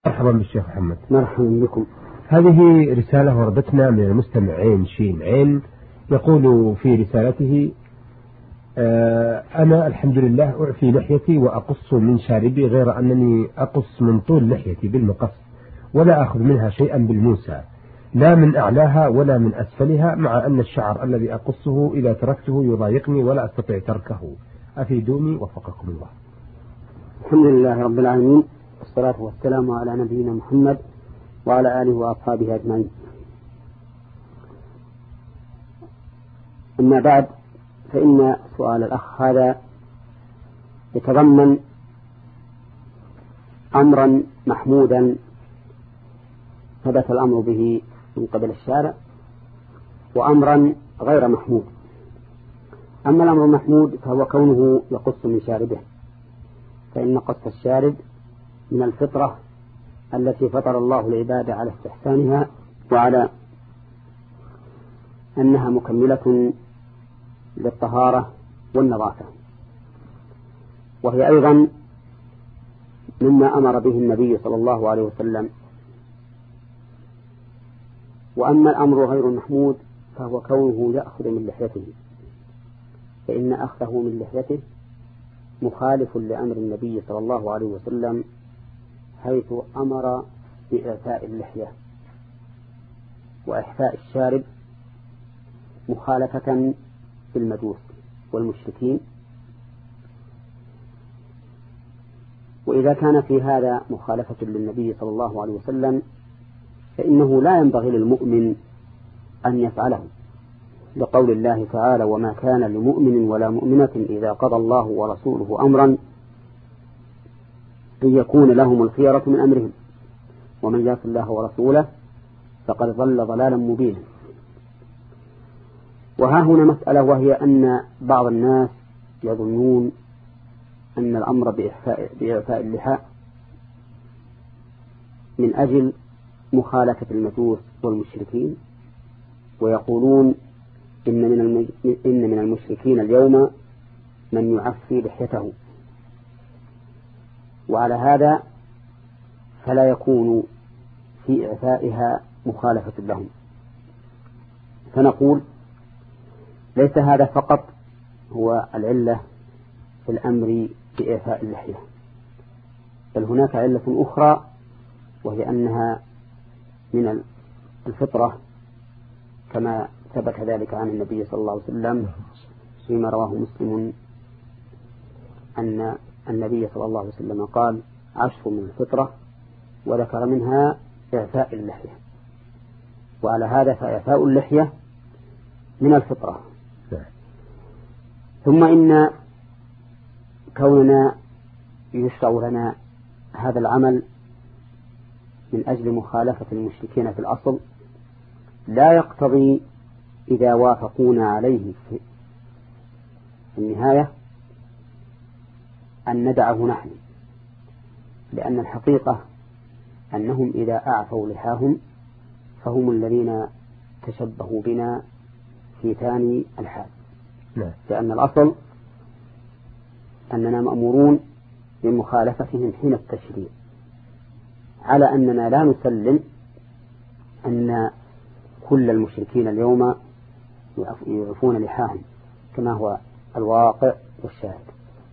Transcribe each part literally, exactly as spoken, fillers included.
مرحبا بالشيخ محمد. مرحبا بكم. هذه رسالة وردتنا من المستمع عين شين عين، يقول في رسالته: آه أنا الحمد لله أعفي لحيتي وأقص من شاربي، غير أنني أقص من طول لحيتي بالمقص ولا أخذ منها شيئا بالموسى، لا من أعلاها ولا من أسفلها، مع أن الشعر الذي أقصه إذا تركته يضايقني ولا أستطيع تركه، أفيدوني وفقكم الله. الحمد لله رب العالمين، والصلاة والسلام على نبينا محمد وعلى آله وأصحابه أجمعين. أما بعد، فإن سؤال الأخ هذا يتضمن أمرا محمودا ثبت الأمر به من قبل الشارع، وأمرا غير محمود. أما الأمر المحمود فهو كونه يقص من شاربه، فإن قص الشارب من الفطرة التي فطر الله العباد على استحسانها، وعلى أنها مكملة للطهارة والنظافة، وهي أيضا مما أمر به النبي صلى الله عليه وسلم. وأما الأمر غير المحمود فهو كونه يأخذ من لحيته، فإن أخذه من لحيته مخالف لأمر النبي صلى الله عليه وسلم، حيث أمر بإعفاء اللحية وإحفاء الشارب مخالفة بالمجوس والمشركين. وإذا كان في هذا مخالفة للنبي صلى الله عليه وسلم، فإنه لا ينبغي للمؤمن أن يفعله، لقول الله تعالى: وما كان لمؤمن ولا مؤمنة إذا قضى الله ورسوله أمرا أن يكون لهم الخيرة من أمرهم ومن يعص الله ورسوله فقد ضل ضلالا مبينا. وها هنا مسألة، وهي أن بعض الناس يظنون أن الأمر بإعفاء, بإعفاء اللحى من أجل مخالفة المجوس والمشركين، ويقولون إن من المج... إن من المشركين اليوم من يعفي لحيته، وعلى هذا فلا يكون في إعفائها مخالفة لهم. فنقول: ليس هذا فقط هو العلة في الأمر بإعفاء اللحية، بل هناك علة أخرى، وهي أنها من الفطرة، كما ثبت ذلك عن النبي صلى الله عليه وسلم فيما رواه مسلم أن النبي صلى الله عليه وسلم قال: عشر من الفطرة، وذكر منها إعفاء اللحية. وعلى هذا فإعفاء اللحية من الفطرة. ثم إن كوننا يشرع لنا هذا العمل من أجل مخالفة المشركين في الأصل لا يقتضي إذا وافقونا عليه في النهاية أن ندعه نحن، لأن الحقيقة أنهم إذا أعفوا لحاهم فهم الذين تشبهوا بنا في ثاني الحال، لأن الأصل أننا مأمورون بمخالفتهم حين التشريع، على أننا لا نسلم أن كل المشركين اليوم يعفون لحاهم كما هو الواقع والشاهد.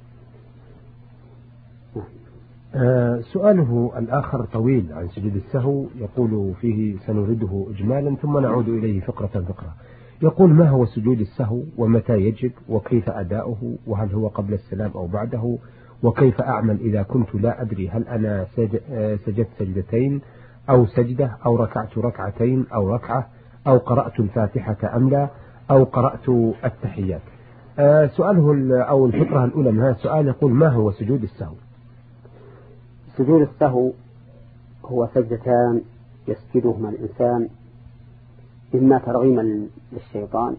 آه سؤاله الآخر طويل عن سجود السهو، يقول فيه: سنرده إجمالا ثم نعود إليه فقرة فقرة. يقول: ما هو سجود السهو ومتى يجب وكيف أداؤه، وهل هو قبل السلام أو بعده، وكيف أعمل إذا كنت لا أدري هل أنا سجدت سجدتين أو سجدة أو ركعت ركعتين أو ركعة أو قرأت الفاتحة أم لا أو قرأت التحيات. آه سؤاله أو الفقرة الأولى من هذا السؤال يقول: ما هو سجود السهو؟ سجود السهو هو سجدتان يسجدهما الإنسان، إما ترغيما للشيطان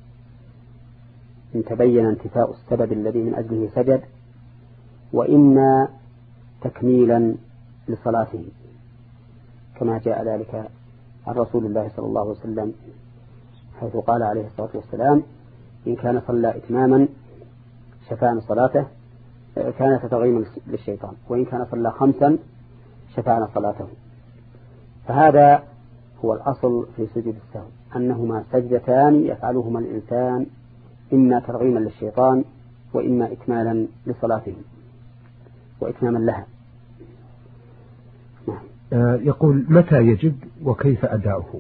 إن تبين انتفاء السبب الذي من أجله سجد، وإما تكميلا لصلاته، كما جاء ذلك عن رسول الله صلى الله عليه وسلم حيث قال عليه الصلاة والسلام: إن كان صلى إتماما شفاء صلاته كانت ترغيما للشيطان، وإن كان صلى خمسا شفعنا صلاته. فهذا هو الأصل في سجود السهو، أنهما سجدتان يفعلهما الإنسان إما ترغيما للشيطان وإما إكمالا لصلاته وإتماما لها. نعم. آه يقول متى يجب وكيف أداؤه؟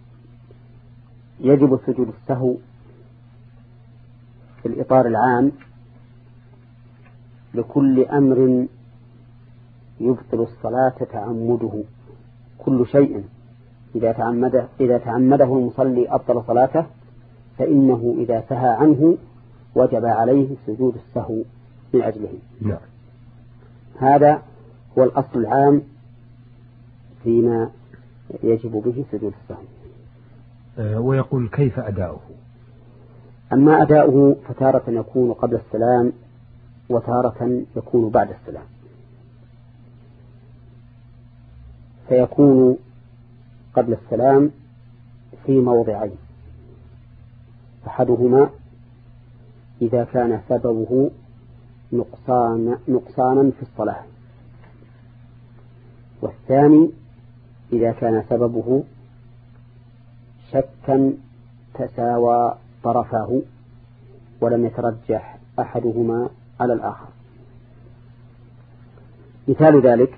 يجب سجود السهو في الإطار العام لكل أمر يبطل الصلاة تعمده. كل شيء إذا تعمده, إذا تعمده المصلي أبطل صلاته، فإنه إذا سهى عنه وجب عليه سجود السهو من أجله. نعم. هذا هو الأصل العام فيما يجب به سجود السهو. أه ويقول كيف أداؤه؟ أما أداؤه فتارة يكون قبل السلام وتارة يكون بعد السلام. فيكون قبل السلام في موضعين: أحدهما إذا كان سببه نقصان نقصانا في الصلاة، والثاني إذا كان سببه شكا تساوى طرفاه ولم يترجح أحدهما على الآخر. مثال ذلك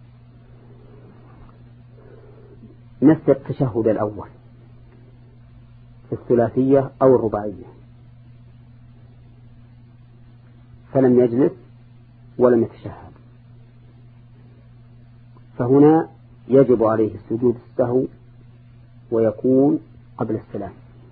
نفس التشهد الأول في الثلاثية أو الرباعية، فلم يجلس ولم يتشهد، فهنا يجب عليه سجود السهو ويكون قبل السلام،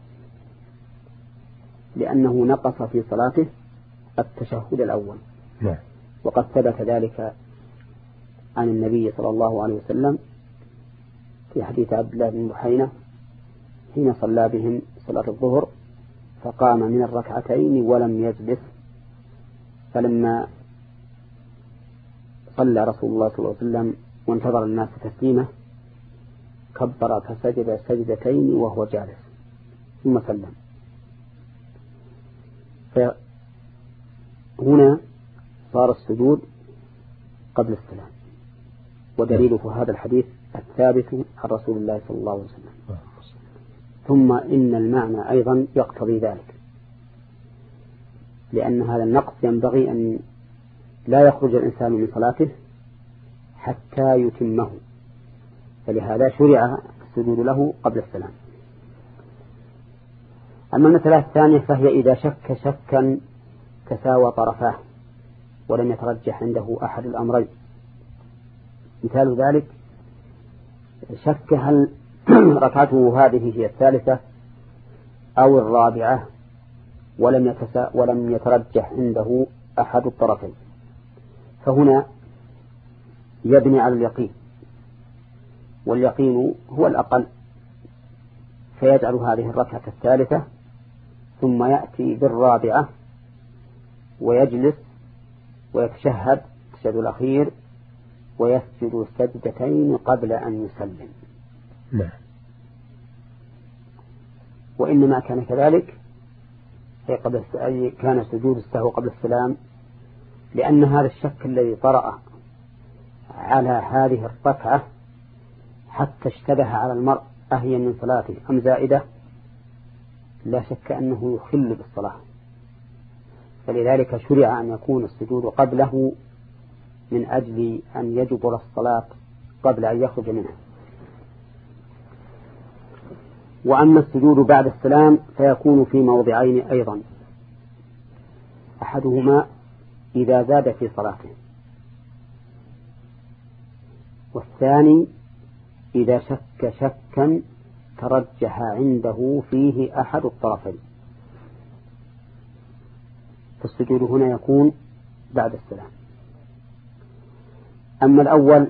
لأنه نقص في صلاته التشهد الأول. لا. وقد ثبت ذلك عن النبي صلى الله عليه وسلم في حديث عبد الله بن بحينة حين صلى بهم صلاة الظهر فقام من الركعتين ولم يجلس، فلما صلى رسول الله صلى الله عليه وسلم وانتظر الناس تسليمه كبر فسجد سجدتين وهو جالس ثم سلم. فهنا صار السجود قبل السلام، ودليله هذا الحديث الثابت عن رسول الله صلى الله عليه وسلم. ثم إن المعنى أيضا يقتضي ذلك، لأن هذا النقص ينبغي أن لا يخرج الإنسان من صلاته حتى يتمه، فلهذا شرع السجود له قبل السلام. أما المسألة الثانية فهي إذا شك شكا تساوى طرفاه ولم يترجح عنده أحد الأمرين. مثال ذلك شك هل ركعته هذه هي الثالثة أو الرابعة ولم يتسا ولم يترجح عنده أحد الطرفين، فهنا يبني على اليقين، واليقين هو الأقل، فيجعل هذه الركعة الثالثة ثم يأتي بالرابعة ويجلس ويتشهد التشهد الأخير ويسجد سجدتين قبل أن يسلم. لا. وإنما كان كذلك قبل كان سجود السهو قبل السلام، لأن هذا الشك الذي طرأ على هذه الركعة حتى اشتبه على المرء أهي من صلاته أم زائدة، لا شك أنه يخل بالصلاة، فلذلك شرع أن يكون السجود قبله من أجل أن يجبر الصلاة قبل أن يخرج منها. وأما السجود بعد السلام فيكون في موضعين أيضا: أحدهما إذا زاد في صلاته، والثاني إذا شك شكا ترجح عنده فيه أحد الطرفين، فالسجود هنا يكون بعد السلام. أما الأول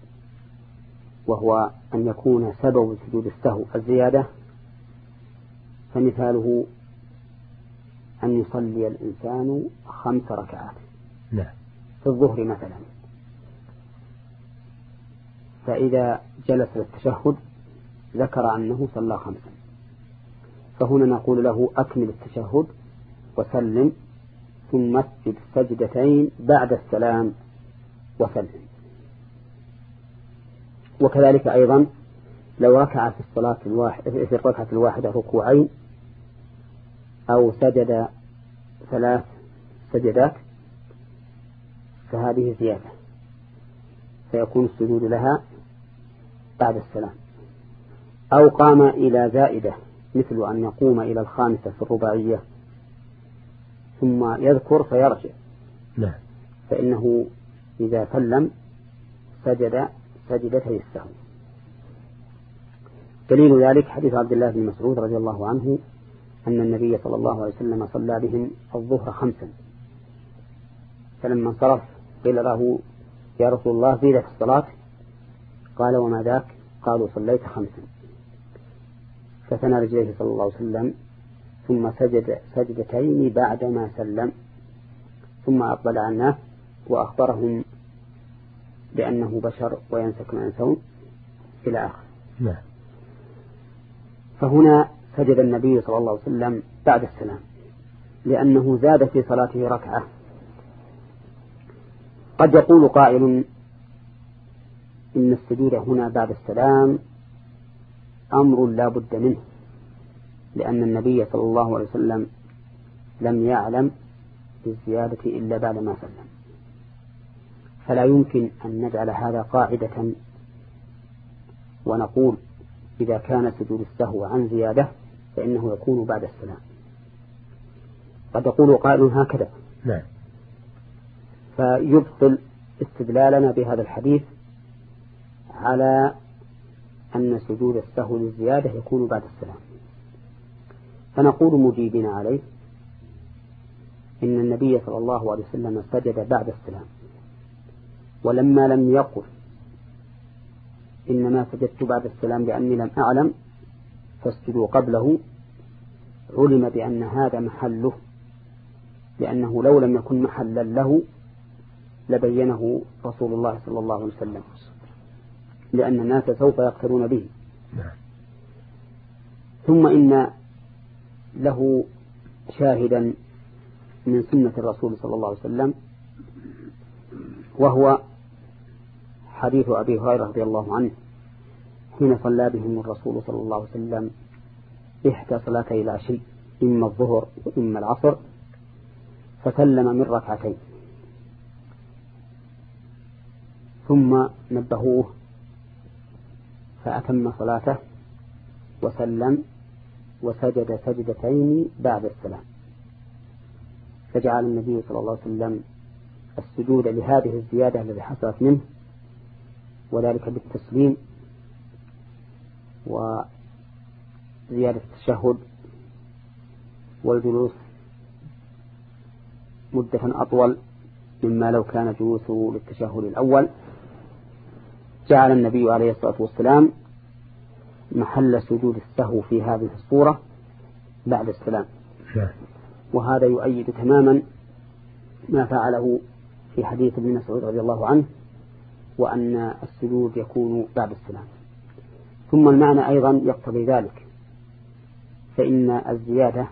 وهو أن يكون سبب سجود السهو الزيادة، فمثاله أن يصلي الإنسان خمس ركعات لا. في الظهر مثلا، فإذا جلس للتشهد ذكر أنه صلى خمسا، فهنا نقول له أكمل التشهد وسلم ثم اسجد سجدتين بعد السلام وسلم. وكذلك أيضا لو ركع في الصلاة الواحدة في الركعة الواحدة ركوعين أو سجد ثلاث سجدات فهذه زيادة فيكون السجود لها بعد السلام. أو قام إلى زائدة مثل أن يقوم إلى الخامسة في الرباعية ثم يذكر فيرجع لا. فإنه إذا سلم سجد سجدتي السهو. دليل ذلك حديث عبد الله بن مسعود رضي الله عنه أن النبي صلى الله عليه وسلم صلى بهم الظهر خمسا فلما انصرف قيل له يا رسول الله زيد في الصلاة قال وما ذاك؟ قالوا صليت خمسا فثنى رجليه صلى الله عليه وسلم ثم سجد سجدتين بعدما سلم ثم أقبل على الناس وأخبرهم بأنه بشر وينسى كما ينسون إلى آخر. نعم. فهنا سجد النبي صلى الله عليه وسلم بعد السلام لأنه زاد في صلاته ركعة. قد يقول قائل إن السجود هنا بعد السلام أمر لا بد منه لأن النبي صلى الله عليه وسلم لم يعلم بالزيادة إلا بعد ما سلم فلا يمكن أن نجعل هذا قاعدة ونقول إذا كان سجود السهو عن زيادة فإنه يكون بعد السلام. قد يقول قائل هكذا نعم. فيبطل استدلالنا بهذا الحديث على أن سجود السهو للزيادة يكون بعد السلام. فنقول مجيبين عليه إن النبي صلى الله عليه وسلم سجد بعد السلام ولما لم يقل إنما سجدت بعد السلام لأني لم أعلم فاسجدوا قبله علم بأن هذا محله لأنه لو لم يكن محلا له لبينه رسول الله صلى الله عليه وسلم لأن الناس سوف يقتلون به. ثم إن له شاهدا من سنة الرسول صلى الله عليه وسلم وهو حديث أبي هريرة رضي الله عنه حين صلى بهم الرسول صلى الله عليه وسلم إحدى صلاتي العشي إما الظهر وإما العصر فسلم من ركعتين ثم نبهوه فأتم صلاته وسلم وسجد سجدتين بعد السلام فجعل النبي صلى الله عليه وسلم السجود لهذه الزيادة التي حصلت منه وذلك بالتسليم وزيادة التشهد والجلوس مدة أطول مما لو كان جلوسه للتشهد الأول جعل النبي عليه الصلاة والسلام محل سجود السهو في هذه الصورة بعد السلام. وهذا يؤيد تماما ما فعله في حديث ابن مسعود رضي الله عنه وأن السجود يكون بعد السلام. ثم المعنى أيضا يقتضي ذلك فإن الزيادة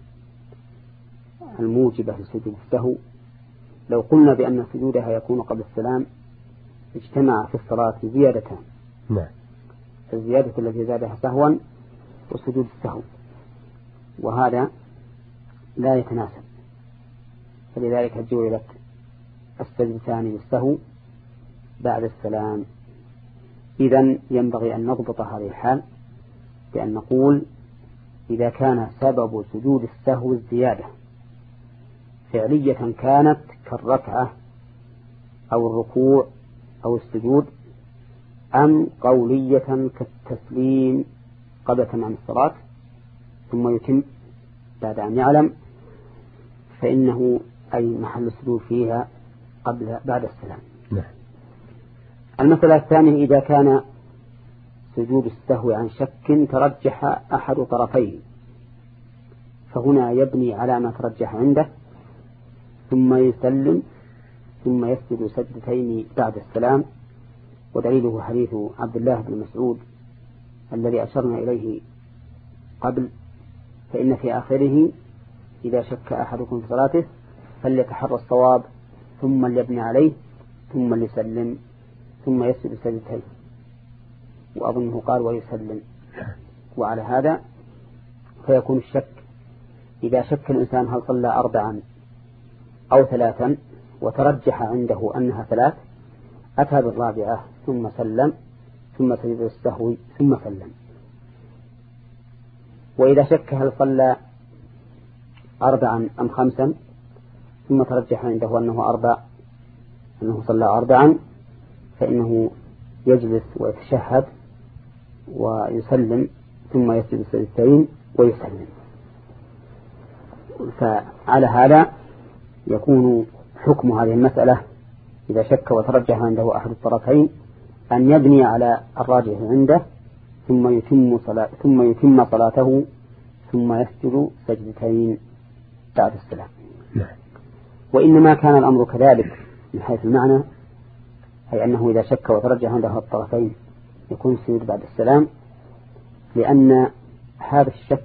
الموجبة لسجود السهو لو قلنا بأن سجودها يكون قبل السلام اجتمع في الصلاة زيادتان نعم. الزيادة التي زادها سهوا وسجود السهو وهذا لا يتناسب فلذلك جعلت السجدتان للسهو بعد السلام. إذن ينبغي أن نضبط هذه الحال بأن نقول إذا كان سبب سجود السهو الزيادة فعلية كانت كالركعة أو الركوع أو السجود أم قولية كالتسليم قبل تمام الصلاة ثم يتم بعد أن يعلم فإنه أي محل السجود فيها قبل بعد السلام. نعم. المسألة الثانية إذا كان سجود السهو عن شك ترجح أحد طرفيه فهنا يبني على ما ترجح عنده ثم يسلم ثم يسجد سجدتين بعد السلام ودليله حديث عبد الله بن مسعود الذي أشرنا إليه قبل فإن في آخره إذا شك أحدكم في صلاته فليتحرى الصواب ثم ليبني عليه ثم ليسلم ثم يسجد سجدتين وأظنه قال ويسلم. وعلى هذا فيكون الشك إذا شك الإنسان هل صلى أربعا أو ثلاثا وترجح عنده أنها ثلاث أتى بالرابعة ثم سلم ثم سجد السهو ثم سلم. وإذا شك هل صلى أربعا أم خمسا ثم ترجح عنده أنه أربع أنه صلى أربعا فإنه يجلس ويتشهد ويسلم ثم يسجد السجدتين ويسلم. فعلى هذا يكون حكم هذه المسألة إذا شك وترجح عنده أحد الطرفين أن يبني على الراجح عنده ثم يتم صلاة ثم يتم صلاته ثم يسجد سجدتين بعد السلام. وإنما كان الأمر كذلك من حيث المعنى، أي أنه إذا شك وترجح عنده الطرفين يكون السجود بعد السلام، لأن هذا الشك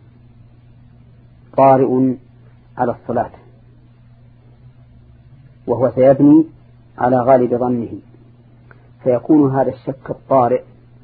طارئ على الصلاة وهو سيبني على غالب ظنه، فيكون هذا الشك الطارئ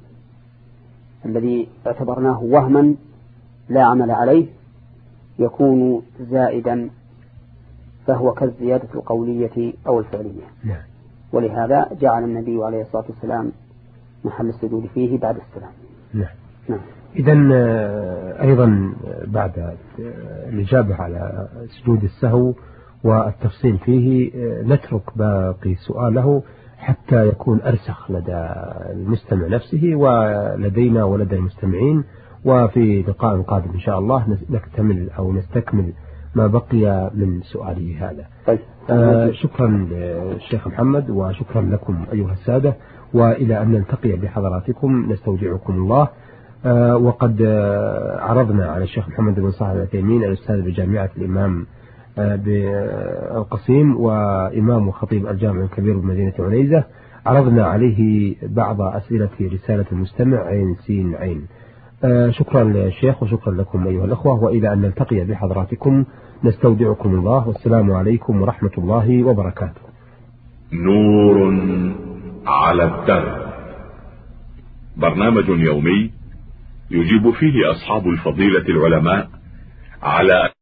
الذي اعتبرناه وهما لا عمل عليه يكون زائدا، فهو كالزيادة القولية أو الفعلية. نعم. ولهذا جعل النبي عليه الصلاة والسلام محل السجود فيه بعد السلام. نعم. نعم. إذن أيضا بعد الإجابة على سجود السهو والتفصيل فيه نترك باقي سؤاله حتى يكون أرسخ لدى المستمع نفسه ولدينا ولدى المستمعين، وفي لقاء قادم إن شاء الله نكتمل أو نستكمل ما بقي من سؤاله هذا. طيب. آه شكرا للشيخ محمد وشكرا لكم أيها السادة، وإلى أن نلتقي بحضراتكم نستودعكم الله. آه وقد آه عرضنا على الشيخ محمد بن صالح العثيمين الأستاذ بجامعة الإمام آه بالقصيم وإمام وخطيب الجامع الكبير بمدينة عنيزة، عرضنا عليه بعض أسئلة رسالة المستمع عين سين عين. آه شكرا للشيخ وشكرا لكم أيها الأخوة، وإلى أن نلتقي بحضراتكم نستودعكم الله، والسلام عليكم ورحمة الله وبركاته. نور على الدرب، برنامج يومي يجيب فيه أصحاب الفضيلة العلماء على